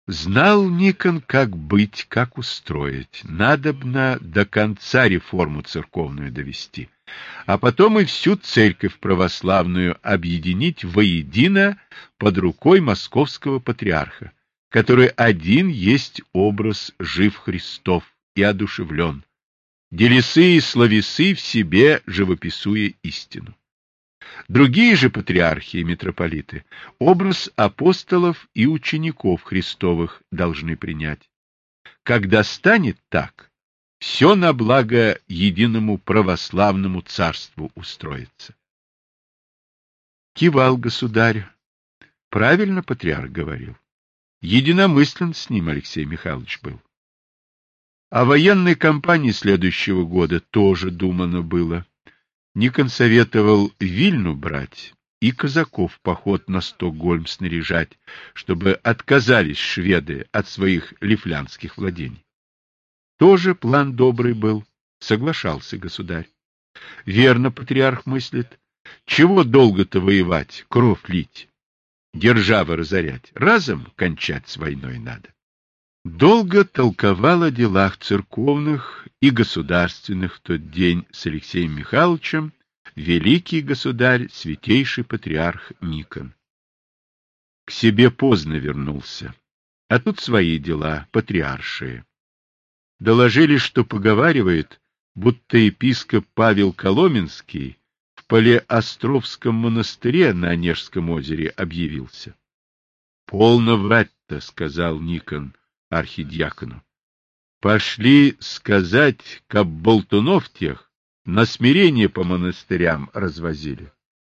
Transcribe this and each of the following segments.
Знал Никон, как быть, как устроить. Надобно до конца реформу церковную довести, а потом и всю церковь православную объединить воедино под рукой московского патриарха, который один есть образ жив Христов и одушевлен, делесы и словесы в себе живописуя истину. Другие же патриархи и митрополиты образ апостолов и учеников Христовых должны принять. Когда станет так, все на благо единому православному царству устроится. Кивал государь. Правильно патриарх говорил. Единомыслен с ним Алексей Михайлович был. О военной кампании следующего года тоже думано было. Никон советовал Вильну брать и казаков в поход на Стокгольм снаряжать, чтобы отказались шведы от своих лифлянских владений. Тоже план добрый был, соглашался государь. Верно патриарх мыслит. Чего долго-то воевать, кровь лить, державы разорять, разом кончать с войной надо. Долго толковал о делах церковных и государственных в тот день с Алексеем Михайловичем великий государь, святейший патриарх Никон. К себе поздно вернулся, а тут свои дела, патриаршие. Доложили, что поговаривает, будто епископ Павел Коломенский в Палеостровском монастыре на Онежском озере объявился. — Полно врать-то, — сказал Никон архидиакону. — Пошли сказать, каб болтунов тех на смирение по монастырям развозили.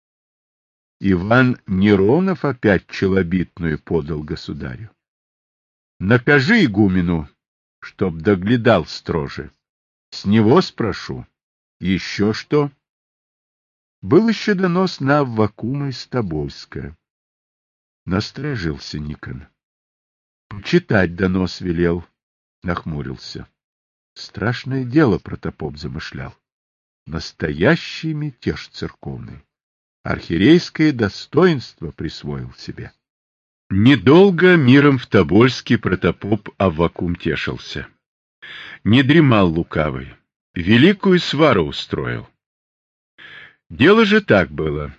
Иван Неронов опять челобитную подал государю. — Накажи игумену, чтоб доглядал строже. С него спрошу. Еще что? Был еще донос на Аввакума из Тобольска. Насторожился Никон. Читать донос велел, нахмурился. Страшное дело протопоп замышлял. Настоящий мятеж церковный. Архиерейское достоинство присвоил себе. Недолго миром в Тобольске протопоп Аввакум тешился. Не дремал лукавый, великую свару устроил. Дело же так было.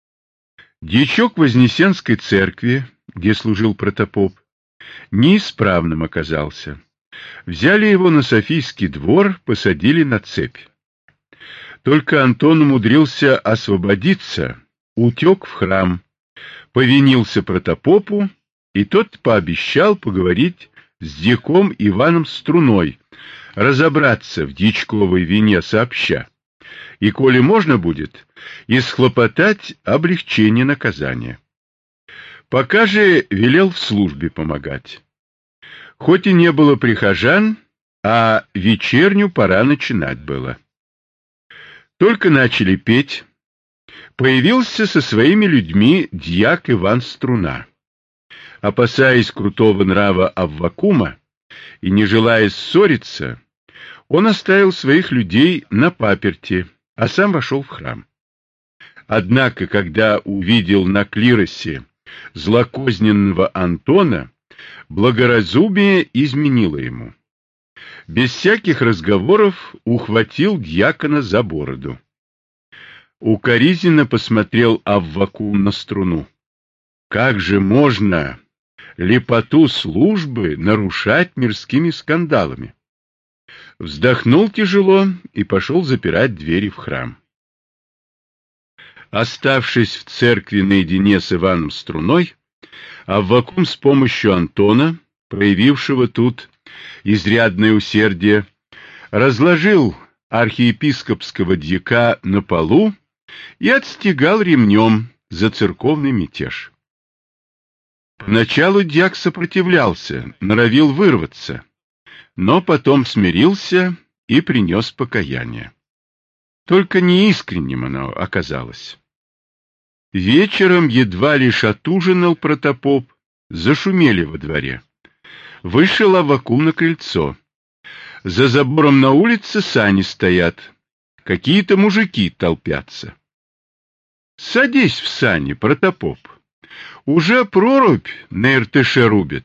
Дьячок Вознесенской церкви, где служил протопоп, неисправным оказался. Взяли его на Софийский двор, посадили на цепь. Только Антон умудрился освободиться, утек в храм, повинился протопопу, и тот пообещал поговорить с дьяком Иваном Струной, разобраться в дьячковой вине сообща, и, коли можно будет, исхлопотать облегчение наказания. Пока же велел в службе помогать. Хоть и не было прихожан, а вечерню пора начинать было. Только начали петь, появился со своими людьми дьяк Иван Струна. Опасаясь крутого нрава Аввакума и не желая ссориться, он оставил своих людей на паперти, а сам вошел в храм. Однако, когда увидел на клиросе злокозненного Антона, благоразумие изменило ему. Без всяких разговоров ухватил дьякона за бороду. Укоризненно посмотрел Аввакум на Струну. Как же можно лепоту службы нарушать мирскими скандалами? Вздохнул тяжело и пошел запирать двери в храм. Оставшись в церкви наедине с Иваном Струной, Аввакум с помощью Антона, проявившего тут изрядное усердие, разложил архиепископского дьяка на полу и отстегал ремнем за церковный мятеж. Поначалу дьяк сопротивлялся, норовил вырваться, но потом смирился и принес покаяние. Только неискренним оно оказалось. Вечером едва лишь отужинал протопоп, зашумели во дворе. Вышел Аввакум на крыльцо. За забором на улице сани стоят. Какие-то мужики толпятся. — Садись в сани, протопоп. Уже прорубь на Иртыше рубят.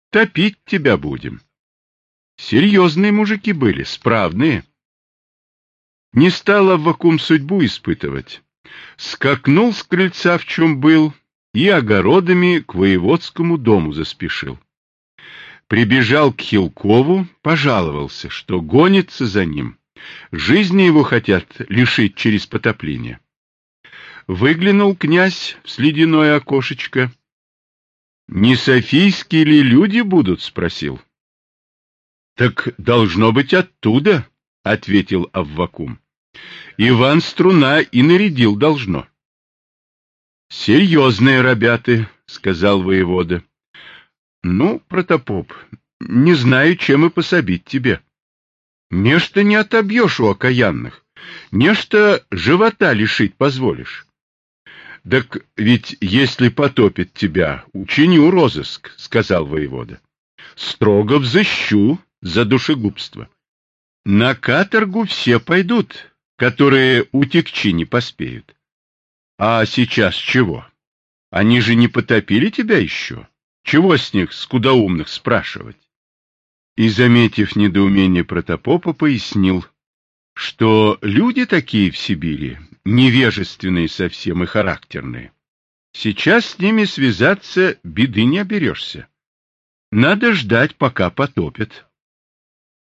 Топить тебя будем. Серьезные мужики были, справные. Не стал Аввакум судьбу испытывать. Скакнул с крыльца, в чем был, и огородами к воеводскому дому заспешил. Прибежал к Хилкову, пожаловался, что гонится за ним. Жизни его хотят лишить через потопление. Выглянул князь в следяное окошечко. «Не софийские ли люди будут?» — спросил. «Так должно быть оттуда», — ответил Аввакум. «Иван Струна и нарядил должно». «Серьезные ребята», — сказал воевода. «Ну, протопоп, не знаю, чем и пособить тебе. Нечто не отобьешь у окаянных, нечто живота лишить позволишь. Так ведь если потопит тебя, учиню розыск», — сказал воевода. «Строго взыщу за душегубство. На каторгу все пойдут, которые утекчи не поспеют. А сейчас чего? Они же не потопили тебя еще. Чего с них, скудоумных, спрашивать?» И, заметив недоумение протопопа, пояснил, что люди такие в Сибири, невежественные совсем и характерные. Сейчас с ними связаться беды не оберешься. Надо ждать, пока потопят.